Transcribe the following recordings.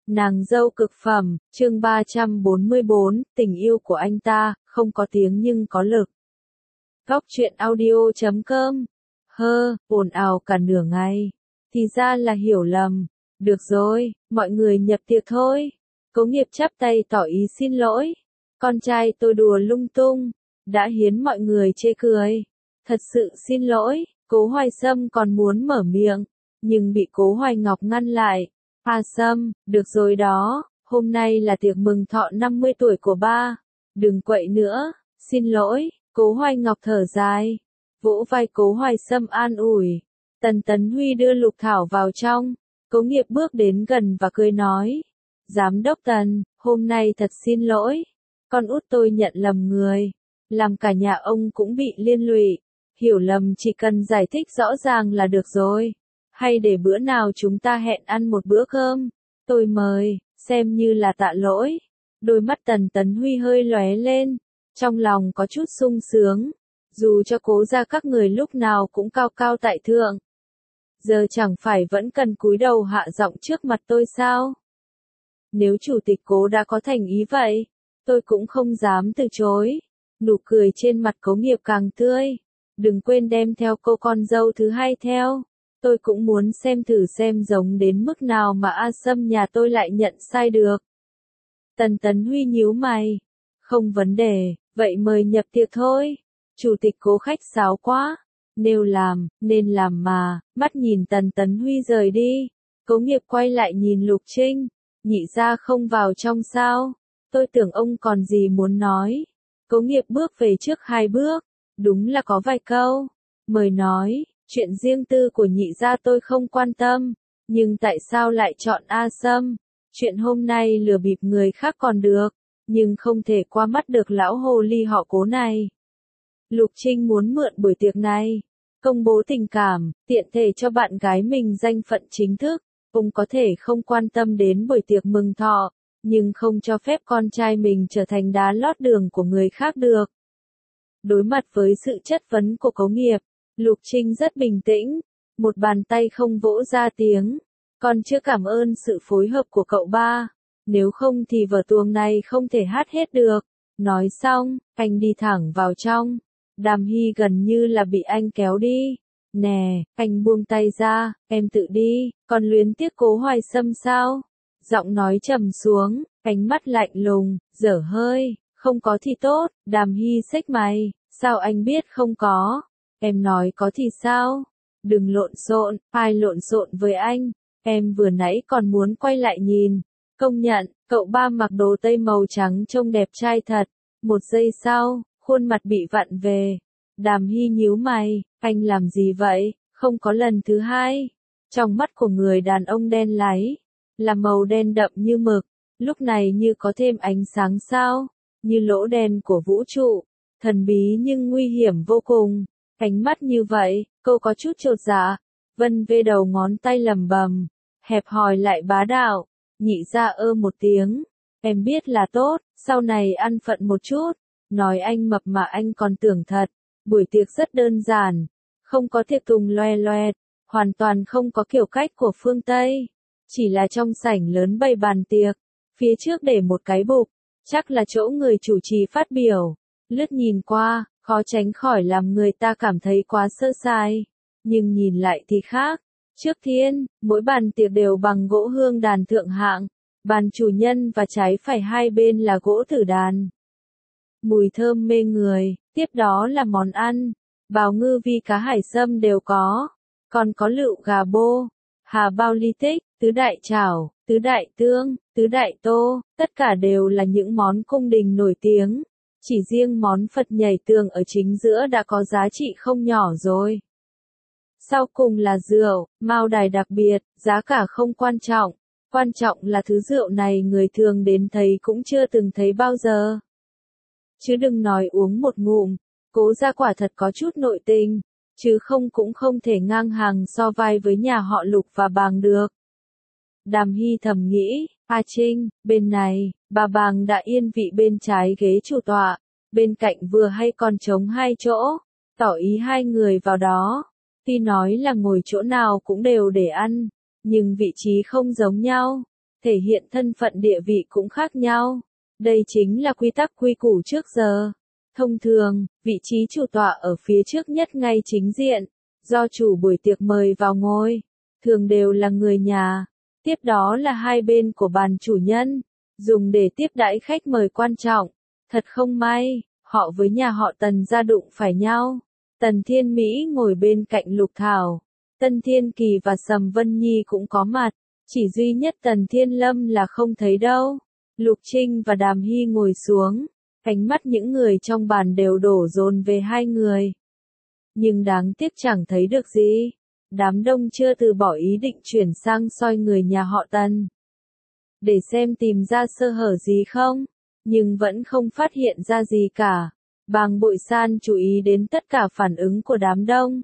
Nàng dâu cực phẩm, chương 344, tình yêu của anh ta, không có tiếng nhưng có lực. Góc truyện audio.com. Ồn ào cả nửa ngày. Thì ra là hiểu lầm. Được rồi, mọi người nhập tiệc thôi. Cố Nghiệp chắp tay tỏ ý xin lỗi. Con trai tôi đùa lung tung, đã hiến mọi người chê cười. Thật sự xin lỗi, Cố Hoài Sâm còn muốn mở miệng, nhưng bị Cố Hoài Ngọc ngăn lại. Sâm, được rồi đó, hôm nay là tiệc mừng thọ 50 tuổi của ba. Đừng quậy nữa, xin lỗi, Cố Hoài Ngọc thở dài. Vỗ vai Cố Hoài Sâm an ủi. Tấn Huy đưa Lục Thảo vào trong. Cố Nghiệp bước đến gần và cười nói. Giám đốc Tần, hôm nay thật xin lỗi. Con út tôi nhận lầm người. Làm cả nhà ông cũng bị liên lụy. Hiểu lầm chỉ cần giải thích rõ ràng là được rồi. Hay để bữa nào chúng ta hẹn ăn một bữa cơm. Tôi mời, xem như là tạ lỗi. Đôi mắt Tấn Huy hơi lóe lên. Trong lòng có chút sung sướng. Dù cho Cố gia các người lúc nào cũng cao cao tại thượng. Giờ chẳng phải vẫn cần cúi đầu hạ giọng trước mặt tôi sao? Nếu chủ tịch Cố đã có thành ý vậy, tôi cũng không dám từ chối. Nụ cười trên mặt Cố Nghiệp càng tươi. Đừng quên đem theo cô con dâu thứ hai theo. Tôi cũng muốn xem thử xem giống đến mức nào mà Sâm nhà tôi lại nhận sai được. Tấn Huy nhíu mày. Không vấn đề, vậy mời nhập tiệc thôi. Chủ tịch Cố khách sáo quá. Nên làm mà, mắt nhìn Tấn Huy rời đi. Cố Nghiệp quay lại nhìn Lục Trinh. Nhị gia không vào trong sao? Tôi tưởng ông còn gì muốn nói. Cố Nghiệp bước về trước 2 bước. Đúng là có vài câu. Mời nói, chuyện riêng tư của nhị gia tôi không quan tâm. Nhưng tại sao lại chọn Sâm? Chuyện hôm nay lừa bịp người khác còn được. Nhưng không thể qua mắt được lão hồ ly họ Cố này. Lục Trinh muốn mượn buổi tiệc này. Công bố tình cảm, tiện thể cho bạn gái mình danh phận chính thức. Ông có thể không quan tâm đến buổi tiệc mừng thọ. Nhưng không cho phép con trai mình trở thành đá lót đường của người khác được. Đối mặt với sự chất vấn của Cố Nghiệp, Lục Trinh rất bình tĩnh, một bàn tay không vỗ ra tiếng. Con chưa cảm ơn sự phối hợp của cậu ba, nếu không thì vở tuồng này không thể hát hết được. Nói xong, anh đi thẳng vào trong. Đàm Hy gần như là bị anh kéo đi. Nè, anh buông tay ra, em tự đi, còn luyến tiếc Cố Hoài Sâm sao? Giọng nói trầm xuống, ánh mắt lạnh lùng, dở hơi. Không có thì tốt, Đàm Hy xếch mày, sao anh biết không có? Em nói có thì sao? Đừng lộn xộn, ai lộn xộn với anh? Em vừa nãy còn muốn quay lại nhìn. Công nhận, cậu ba mặc đồ tây màu trắng trông đẹp trai thật. Một giây sau, khuôn mặt bị vặn về. Đàm Hy nhíu mày, anh làm gì vậy? Không có lần thứ hai. Trong mắt của người đàn ông đen láy, là màu đen đậm như mực, lúc này như có thêm ánh sáng sao, như lỗ đen của vũ trụ, thần bí nhưng nguy hiểm vô cùng. Ánh mắt như vậy, cô có chút chột dạ, vân vê đầu ngón tay lầm bầm, hẹp hòi lại bá đạo. Nhị gia một tiếng, em biết là tốt, sau này ăn phận một chút. Nói anh mập mà anh còn tưởng thật. Buổi tiệc rất đơn giản, không có tiệc tùng loè loẹt, hoàn toàn không có kiểu cách của phương Tây. Chỉ là trong sảnh lớn bày bàn tiệc, phía trước để một cái bục, chắc là chỗ người chủ trì phát biểu. Lướt nhìn qua, khó tránh khỏi làm người ta cảm thấy quá sơ sài. Nhưng nhìn lại thì khác. Trước tiên, mỗi bàn tiệc đều bằng gỗ hương đàn thượng hạng. Bàn chủ nhân và trái phải hai bên là gỗ tử đàn. Mùi thơm mê người, tiếp đó là món ăn. Bào ngư vi cá hải sâm đều có. Còn có lựu gà bô, hà bao ly tích, tứ đại chảo, tứ đại tương, tứ đại tô, tất cả đều là những món cung đình nổi tiếng. Chỉ riêng món Phật nhảy tường ở chính giữa đã có giá trị không nhỏ rồi. Sau cùng là rượu, mao đài đặc biệt, giá cả không quan trọng. Quan trọng là thứ rượu này người thường đến thấy cũng chưa từng thấy bao giờ. Chứ đừng nói uống một ngụm, Cố gia quả thật có chút nội tình, chứ không cũng không thể ngang hàng so vai với nhà họ Lục và Bàng được. Đàm Hy thầm nghĩ, Trinh, bên này, bà Bàng đã yên vị bên trái ghế chủ tọa, bên cạnh vừa hay còn trống 2 chỗ, tỏ ý 2 người vào đó. Tuy nói là ngồi chỗ nào cũng đều để ăn, nhưng vị trí không giống nhau. thể hiện thân phận địa vị cũng khác nhau. Đây chính là quy tắc quy củ trước giờ. Thông thường, vị trí chủ tọa ở phía trước nhất ngay chính diện, do chủ buổi tiệc mời vào ngồi, thường đều là người nhà. Tiếp đó là hai bên của bàn chủ nhân, dùng để tiếp đãi khách mời quan trọng. Thật không may, họ với nhà họ Tần ra đụng phải nhau. Tần Thiên Mỹ ngồi bên cạnh Lục Thảo, Tân Thiên Kỳ và Sầm Vân Nhi cũng có mặt, chỉ duy nhất Tần Thiên Lâm là không thấy đâu. Lục Trinh và Đàm Hy ngồi xuống, ánh mắt những người trong bàn đều đổ dồn về hai người. Nhưng đáng tiếc chẳng thấy được gì. Đám đông chưa từ bỏ ý định chuyển sang soi người nhà họ Tần, để xem tìm ra sơ hở gì không, nhưng vẫn không phát hiện ra gì cả. Bàng Bội San chú ý đến tất cả phản ứng của đám đông.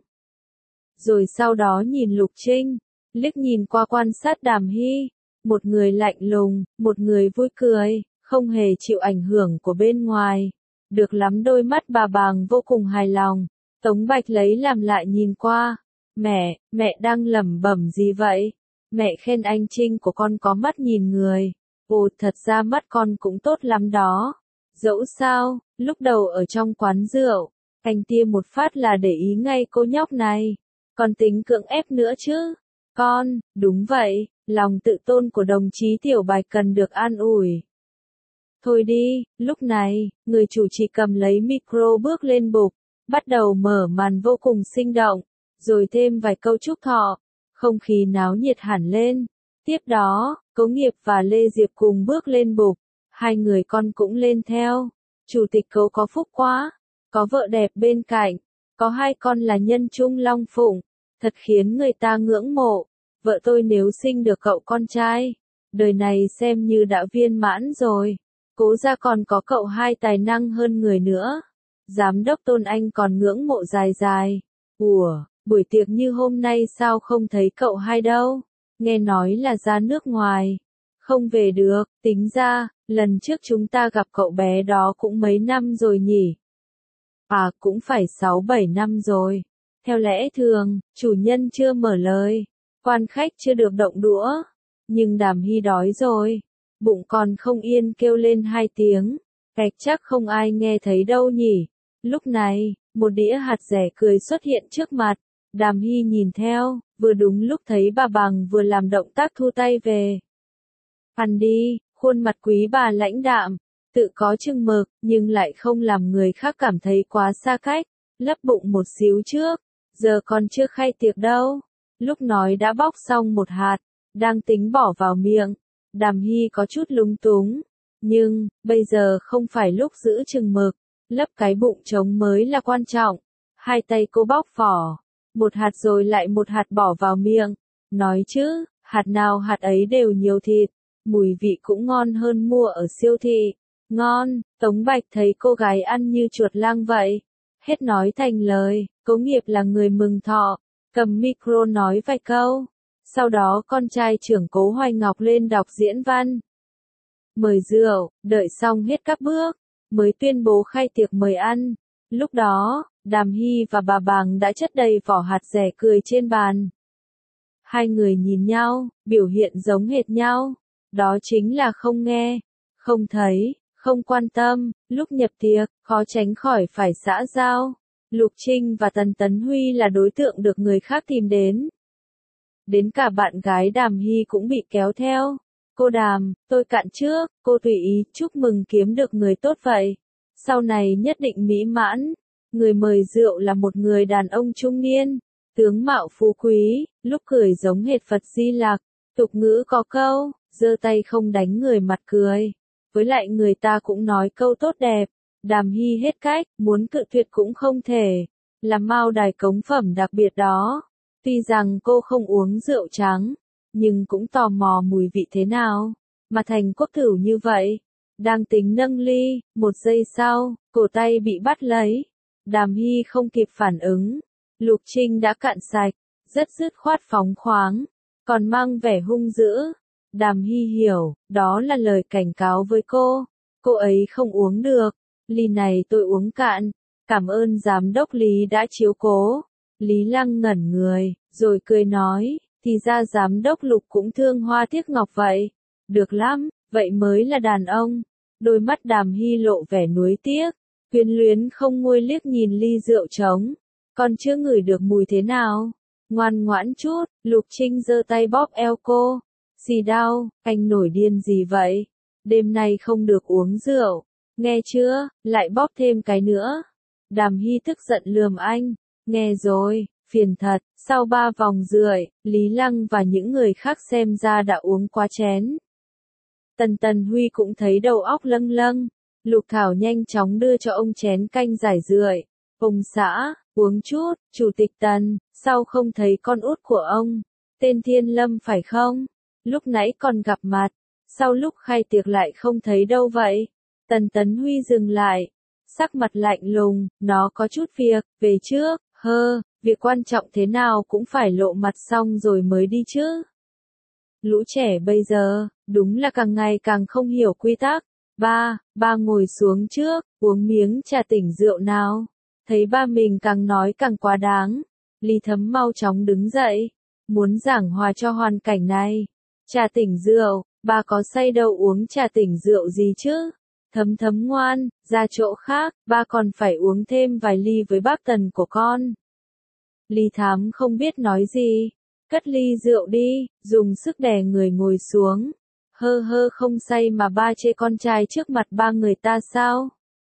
Rồi sau đó nhìn Lục Trinh, liếc nhìn qua quan sát Đàm Hy, một người lạnh lùng, một người vui cười, không hề chịu ảnh hưởng của bên ngoài. Được lắm, đôi mắt bà Bàng vô cùng hài lòng. Tống Bạch lấy làm lại nhìn qua. Mẹ đang lẩm bẩm gì vậy? Mẹ khen anh Trinh của con có mắt nhìn người. Ồ, thật ra mắt con cũng tốt lắm đó. Dẫu sao, lúc đầu ở trong quán rượu, anh tia một phát là để ý ngay cô nhóc này. Còn tính cưỡng ép nữa chứ? Con, đúng vậy, lòng tự tôn của đồng chí Tiểu Bạch cần được an ủi. Thôi đi, lúc này, người chủ trì cầm lấy micro bước lên bục, bắt đầu mở màn vô cùng sinh động, rồi thêm vài câu chúc thọ, không khí náo nhiệt hẳn lên. Tiếp đó, Cố Nghiệp và Lê Diệp cùng bước lên bục, hai người con cũng lên theo. Chủ tịch Cố có phúc quá, có vợ đẹp bên cạnh, có hai con là nhân trung long phụng, thật khiến người ta ngưỡng mộ. Vợ tôi nếu sinh được cậu con trai, đời này xem như đã viên mãn rồi. Cố gia còn có cậu hai tài năng hơn người nữa. Giám đốc Tôn Anh còn ngưỡng mộ dài dài. Ủa, buổi tiệc như hôm nay sao không thấy cậu hai đâu? Nghe nói là ra nước ngoài. Không về được, tính ra, lần trước chúng ta gặp cậu bé đó cũng mấy năm rồi nhỉ? À, cũng phải 6-7 năm rồi. Theo lẽ thường, chủ nhân chưa mở lời, quan khách chưa được động đũa. Nhưng Đàm Hy đói rồi. Bụng còn không yên kêu lên 2 tiếng. Cạch chắc không ai nghe thấy đâu nhỉ. Lúc này, một đĩa hạt dẻ cười xuất hiện trước mặt. Đàm Hy nhìn theo, vừa đúng lúc thấy bà Bằng vừa làm động tác thu tay về. Ăn đi, khuôn mặt quý bà lãnh đạm, tự có chừng mực, nhưng lại không làm người khác cảm thấy quá xa cách. Lấp bụng một xíu trước, giờ còn chưa khai tiệc đâu. Lúc nói đã bóc xong một hạt, đang tính bỏ vào miệng. Đàm Hy có chút lúng túng, nhưng, bây giờ không phải lúc giữ chừng mực, lấp cái bụng trống mới là quan trọng. Hai tay cô bóc vỏ, một hạt rồi lại một hạt bỏ vào miệng, nói chứ, hạt nào hạt ấy đều nhiều thịt, mùi vị cũng ngon hơn mua ở siêu thị. Ngon, Tống Bạch thấy cô gái ăn như chuột lang vậy. Hết nói thành lời, Cố Nghiệp là người mừng thọ, cầm micro nói vài câu. Sau đó con trai trưởng Cố Hoài Ngọc lên đọc diễn văn. Mời rượu, đợi xong hết các bước, mới tuyên bố khai tiệc mời ăn. Lúc đó, Đàm Hy và bà Bàng đã chất đầy vỏ hạt dẻ cười trên bàn. Hai người nhìn nhau, biểu hiện giống hệt nhau. Đó chính là không nghe, không thấy, không quan tâm. Lúc nhập tiệc, khó tránh khỏi phải xã giao. Lục Trinh và Tần Tấn Huy là đối tượng được người khác tìm đến. Đến cả bạn gái Đàm Hy cũng bị kéo theo. Cô Đàm, tôi cạn trước, cô tùy ý, chúc mừng kiếm được người tốt vậy. Sau này nhất định mỹ mãn. Người mời rượu là một người đàn ông trung niên, tướng mạo phú quý, lúc cười giống hệt Phật Di Lặc. Tục ngữ có câu, giơ tay không đánh người mặt cười. Với lại người ta cũng nói câu tốt đẹp. Đàm Hy hết cách, muốn cự tuyệt cũng không thể. Làm Mao Đài cống phẩm đặc biệt đó. Tuy rằng cô không uống rượu trắng, nhưng cũng tò mò mùi vị thế nào, mà thành quốc thửu như vậy. Đang tính nâng ly, một giây sau, cổ tay bị bắt lấy. Đàm Hy không kịp phản ứng. Lục Trinh đã cạn sạch, rất dứt khoát phóng khoáng, còn mang vẻ hung dữ. Đàm Hy hiểu, đó là lời cảnh cáo với cô. Cô ấy không uống được. Ly này tôi uống cạn. Cảm ơn giám đốc Lý đã chiếu cố. Lý Lăng ngẩn người, rồi cười nói, thì ra giám đốc Lục cũng thương hoa tiếc ngọc vậy. Được lắm, vậy mới là đàn ông. Đôi mắt Đàm Hy lộ vẻ nuối tiếc, quyến luyến không nguôi liếc nhìn ly rượu trống. Còn chưa ngửi được mùi thế nào? Ngoan ngoãn chút, Lục Trinh giơ tay bóp eo cô. Xì đau, anh nổi điên gì vậy? Đêm nay không được uống rượu. Nghe chưa, lại bóp thêm cái nữa. Đàm Hy tức giận lườm anh. Nghe rồi, phiền thật. Sau 3 vòng rưỡi, Lý Lăng và những người khác xem ra đã uống quá chén. Tần Huy cũng thấy đầu óc lâng lâng. Lục Thảo nhanh chóng đưa cho ông chén canh giải rưỡi. Ông xã, uống chút, Chủ tịch Tần, sao không thấy con út của ông? Tên Thiên Lâm phải không? Lúc nãy còn gặp mặt, sau lúc khai tiệc lại không thấy đâu vậy? Tần Huy dừng lại, sắc mặt lạnh lùng, nó có chút việc, về trước, việc quan trọng thế nào cũng phải lộ mặt xong rồi mới đi chứ. Lũ trẻ bây giờ, đúng là càng ngày càng không hiểu quy tắc. Ba ngồi xuống trước, uống miếng trà tỉnh rượu nào. Thấy ba mình càng nói càng quá đáng. Lý Thấm mau chóng đứng dậy, muốn giảng hòa cho hoàn cảnh này. Trà tỉnh rượu, ba có say đâu uống trà tỉnh rượu gì chứ. Thấm ngoan, ra chỗ khác, ba còn phải uống thêm vài ly với bác Tần của con. Lý Thám không biết nói gì, cất ly rượu đi, dùng sức đè người ngồi xuống. Không say mà ba chê con trai trước mặt ba người ta sao?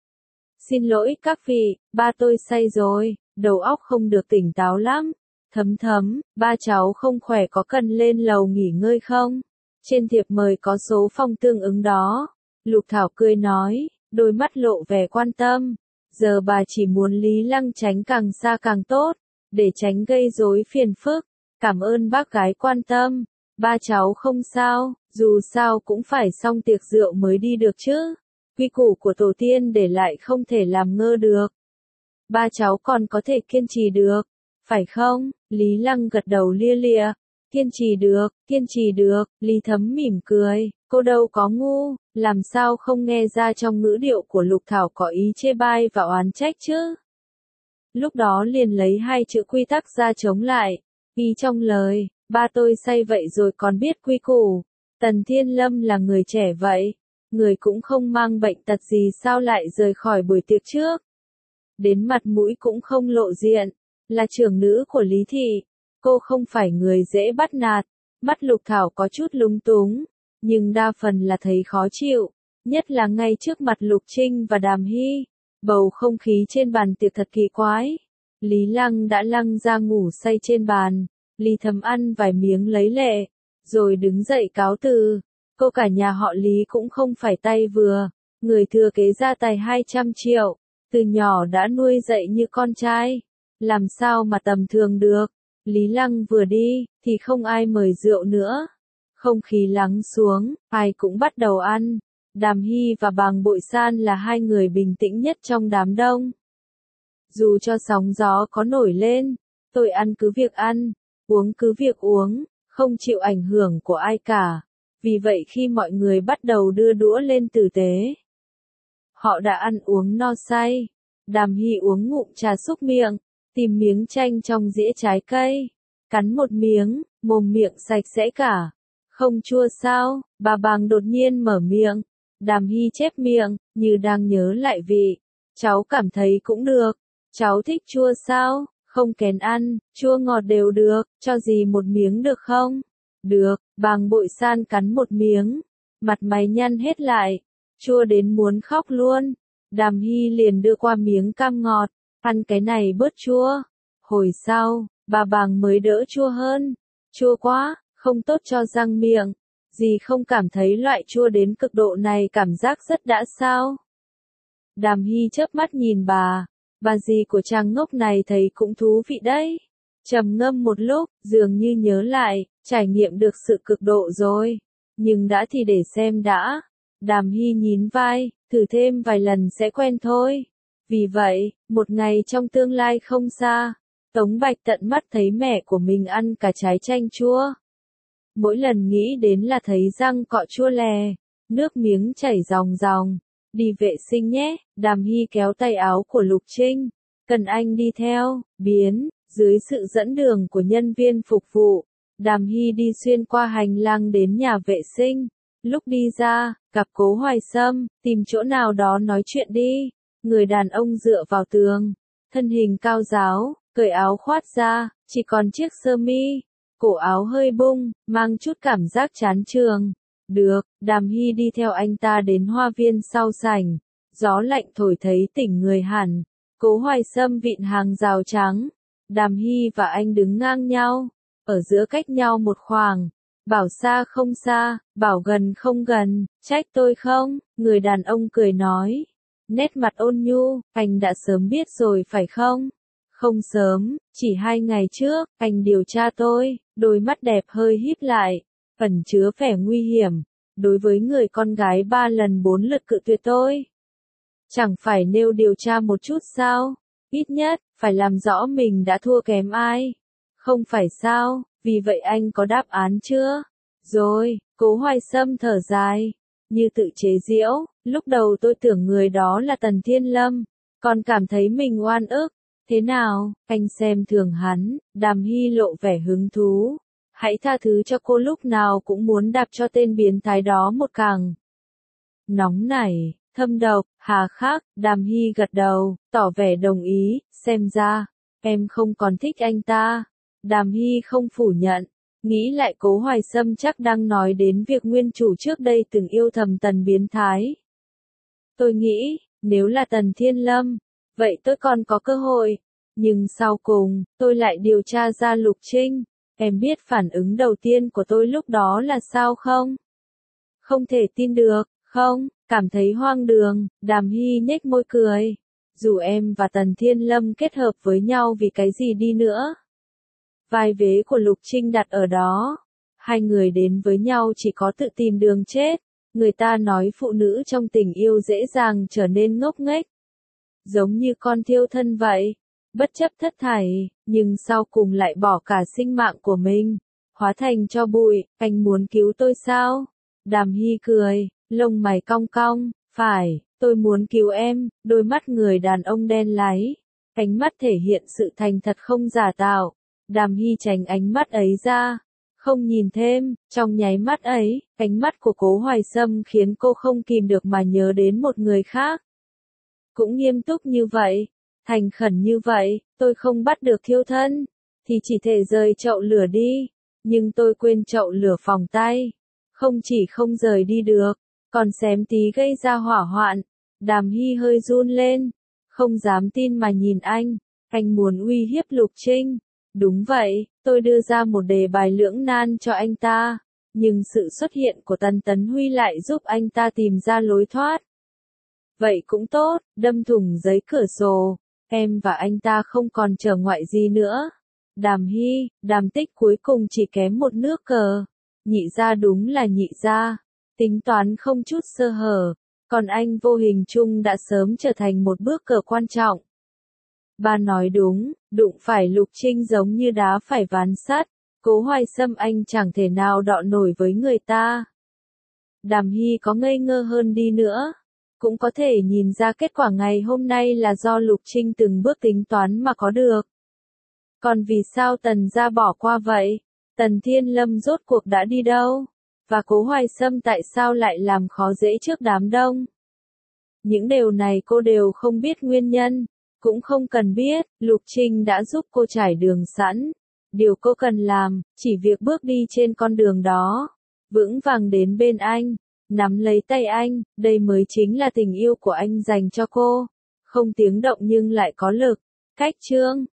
Xin lỗi các vị, ba tôi say rồi, đầu óc không được tỉnh táo lắm. Thấm, ba cháu không khỏe có cần lên lầu nghỉ ngơi không? Trên thiệp mời có số phòng tương ứng đó. Lục Thảo cười nói, đôi mắt lộ vẻ quan tâm. Giờ bà chỉ muốn Lý Lăng tránh càng xa càng tốt, để tránh gây rối phiền phức. Cảm ơn bác gái quan tâm. Ba cháu không sao, dù sao cũng phải xong tiệc rượu mới đi được chứ. Quy củ của tổ tiên để lại không thể làm ngơ được. Ba cháu còn có thể kiên trì được, phải không? Lý Lăng gật đầu lia lịa. Kiên trì được, Lý Thấm mỉm cười, cô đâu có ngu, làm sao không nghe ra trong ngữ điệu của Lục Thảo có ý chê bai và oán trách chứ. Lúc đó liền lấy 2 chữ quy tắc ra chống lại, ghi trong lời, ba tôi say vậy rồi còn biết quy củ. Tần Thiên Lâm là người trẻ vậy, người cũng không mang bệnh tật gì sao lại rời khỏi buổi tiệc trước. Đến mặt mũi cũng không lộ diện, là trưởng nữ của Lý Thị, cô không phải người dễ bắt nạt. Mắt Lục Thảo có chút lúng túng, nhưng đa phần là thấy khó chịu, nhất là ngay trước mặt Lục Trinh và Đàm Hy. Bầu không khí trên bàn tiệc thật kỳ quái. Lý Lăng đã lăn ra ngủ say trên bàn, Lý Thấm ăn vài miếng lấy lệ, rồi đứng dậy cáo từ. Cô cả nhà họ Lý cũng không phải tay vừa, người thừa kế gia tài 200 triệu, từ nhỏ đã nuôi dạy như con trai, làm sao mà tầm thường được. Lý Lăng vừa đi, thì không ai mời rượu nữa. Không khí lắng xuống, ai cũng bắt đầu ăn. Đàm Hy và Bàng Bội San là 2 người bình tĩnh nhất trong đám đông. Dù cho sóng gió có nổi lên, tôi ăn cứ việc ăn, uống cứ việc uống, không chịu ảnh hưởng của ai cả. Vì vậy khi mọi người bắt đầu đưa đũa lên tử tế, họ đã ăn uống no say. Đàm Hy uống ngụm trà xúc miệng, tìm miếng chanh trong dĩa trái cây, cắn một miếng, mồm miệng sạch sẽ cả. Không chua sao? Bà Bàng đột nhiên mở miệng. Đàm Hy chép miệng, như đang nhớ lại vị. Cháu cảm thấy cũng được. Cháu thích chua sao? Không kén ăn, chua ngọt đều được, cho dì một miếng được không? Được, Bàng Bội San cắn một miếng, mặt mày nhăn hết lại, chua đến muốn khóc luôn. Đàm Hy liền đưa qua miếng cam ngọt, ăn cái này bớt chua. Hồi sau, bà Bàng mới đỡ chua hơn. Chua quá, không tốt cho răng miệng. Dì không cảm thấy loại chua đến cực độ này cảm giác rất đã sao? Đàm Hy chớp mắt nhìn bà dì của chàng ngốc này thấy cũng thú vị đấy. Trầm ngâm một lúc, dường như nhớ lại, trải nghiệm được sự cực độ rồi. Nhưng đã thì để xem đã. Đàm Hy nhún vai, thử thêm vài lần sẽ quen thôi. Vì vậy, một ngày trong tương lai không xa, Tống Bạch tận mắt thấy mẹ của mình ăn cả trái chanh chua. Mỗi lần nghĩ đến là thấy răng cọ chua lè, nước miếng chảy ròng ròng. Đi vệ sinh nhé, Đàm Hy kéo tay áo của Lục Trinh. Cần anh đi theo, dưới sự dẫn đường của nhân viên phục vụ. Đàm Hy đi xuyên qua hành lang đến nhà vệ sinh. Lúc đi ra, gặp Cố Hoài Sâm, tìm chỗ nào đó nói chuyện đi. Người đàn ông dựa vào tường, thân hình cao ráo, cởi áo khoác ra, chỉ còn chiếc sơ mi, cổ áo hơi bung, mang chút cảm giác chán trường. Được, Đàm Hy đi theo anh ta đến hoa viên sau sảnh, gió lạnh thổi thấy tỉnh người hẳn. Cố Hoài Sâm vịn hàng rào trắng, Đàm Hy và anh đứng ngang nhau, ở giữa cách nhau một khoảng. Bảo xa không xa, bảo gần không gần, trách tôi không, người đàn ông cười nói. Nét mặt ôn nhu, anh đã sớm biết rồi phải không? Không sớm, chỉ 2 ngày trước, anh điều tra tôi, đôi mắt đẹp hơi híp lại, ẩn chứa vẻ nguy hiểm. Đối với người con gái 3 lần 4 lượt cự tuyệt tôi. Chẳng phải nêu điều tra một chút sao? Ít nhất, phải làm rõ mình đã thua kém ai. Không phải sao, vì vậy anh có đáp án chưa? Rồi, Cố Hoài Sâm thở dài, như tự chế giễu, lúc đầu tôi tưởng người đó là Tần Thiên Lâm, còn cảm thấy mình oan ức. Thế nào, anh xem thường hắn, Đàm Hy lộ vẻ hứng thú. Hãy tha thứ cho cô, lúc nào cũng muốn đạp cho tên biến thái đó một cẳng. Nóng nảy, thâm độc, hà khắc, Đàm Hy gật đầu, tỏ vẻ đồng ý, xem ra, em không còn thích anh ta. Đàm Hy không phủ nhận, nghĩ lại Cố Hoài Sâm chắc đang nói đến việc nguyên chủ trước đây từng yêu thầm Tần biến thái. Tôi nghĩ, nếu là Tần Thiên Lâm, vậy tôi còn có cơ hội. Nhưng sau cùng, tôi lại điều tra ra Lục Trinh. Em biết phản ứng đầu tiên của tôi lúc đó là sao không? Không thể tin được, không, cảm thấy hoang đường. Đàm Hy nhếch môi cười. Dù em và Tần Thiên Lâm kết hợp với nhau vì cái gì đi nữa, vai vế của Lục Trinh đặt ở đó. Hai người đến với nhau chỉ có tự tìm đường chết. Người ta nói phụ nữ trong tình yêu dễ dàng trở nên ngốc nghếch, giống như con thiêu thân vậy, bất chấp thất thảy, nhưng sau cùng lại bỏ cả sinh mạng của mình, hóa thành tro bụi. Anh muốn cứu tôi sao? Đàm Hy cười, lông mày cong cong, phải, tôi muốn cứu em. Đôi mắt người đàn ông đen láy, ánh mắt thể hiện sự thành thật không giả tạo. Đàm Hy tránh ánh mắt ấy ra, không nhìn thêm. Trong nháy mắt ấy, ánh mắt của Cố Hoài Sâm khiến cô không kìm được mà nhớ đến một người khác. Cũng nghiêm túc như vậy, thành khẩn như vậy, tôi không bắt được thiêu thân, thì chỉ thể rời chậu lửa đi. Nhưng tôi quên chậu lửa phòng tay, không chỉ không rời đi được, còn xém tí gây ra hỏa hoạn. Đàm Hy hơi run lên, không dám tin mà nhìn anh muốn uy hiếp Lục Trinh. Đúng vậy, tôi đưa ra một đề bài lưỡng nan cho anh ta, nhưng sự xuất hiện của Tần Tấn Huy lại giúp anh ta tìm ra lối thoát. Vậy cũng tốt, đâm thủng giấy cửa sổ, em và anh ta không còn trở ngoại gì nữa. Đàm Hy, Đàm Tích cuối cùng chỉ kém một nước cờ. Nhị gia đúng là nhị gia, tính toán không chút sơ hở, còn anh vô hình chung đã sớm trở thành một bước cờ quan trọng. Ba nói đúng, đụng phải Lục Trinh giống như đá phải ván sắt. Cố Hoài Sâm anh chẳng thể nào đọ nổi với người ta. Đàm Hy có ngây ngơ hơn đi nữa, cũng có thể nhìn ra kết quả ngày hôm nay là do Lục Trinh từng bước tính toán mà có được. Còn vì sao Tần gia bỏ qua vậy? Tần Thiên Lâm rốt cuộc đã đi đâu? Và Cố Hoài Sâm tại sao lại làm khó dễ trước đám đông? Những điều này cô đều không biết nguyên nhân, cũng không cần biết. Lục Trinh đã giúp cô trải đường sẵn. Điều cô cần làm, chỉ việc bước đi trên con đường đó, vững vàng đến bên anh, nắm lấy tay anh. Đây mới chính là tình yêu của anh dành cho cô. Không tiếng động nhưng lại có lực. Cách chương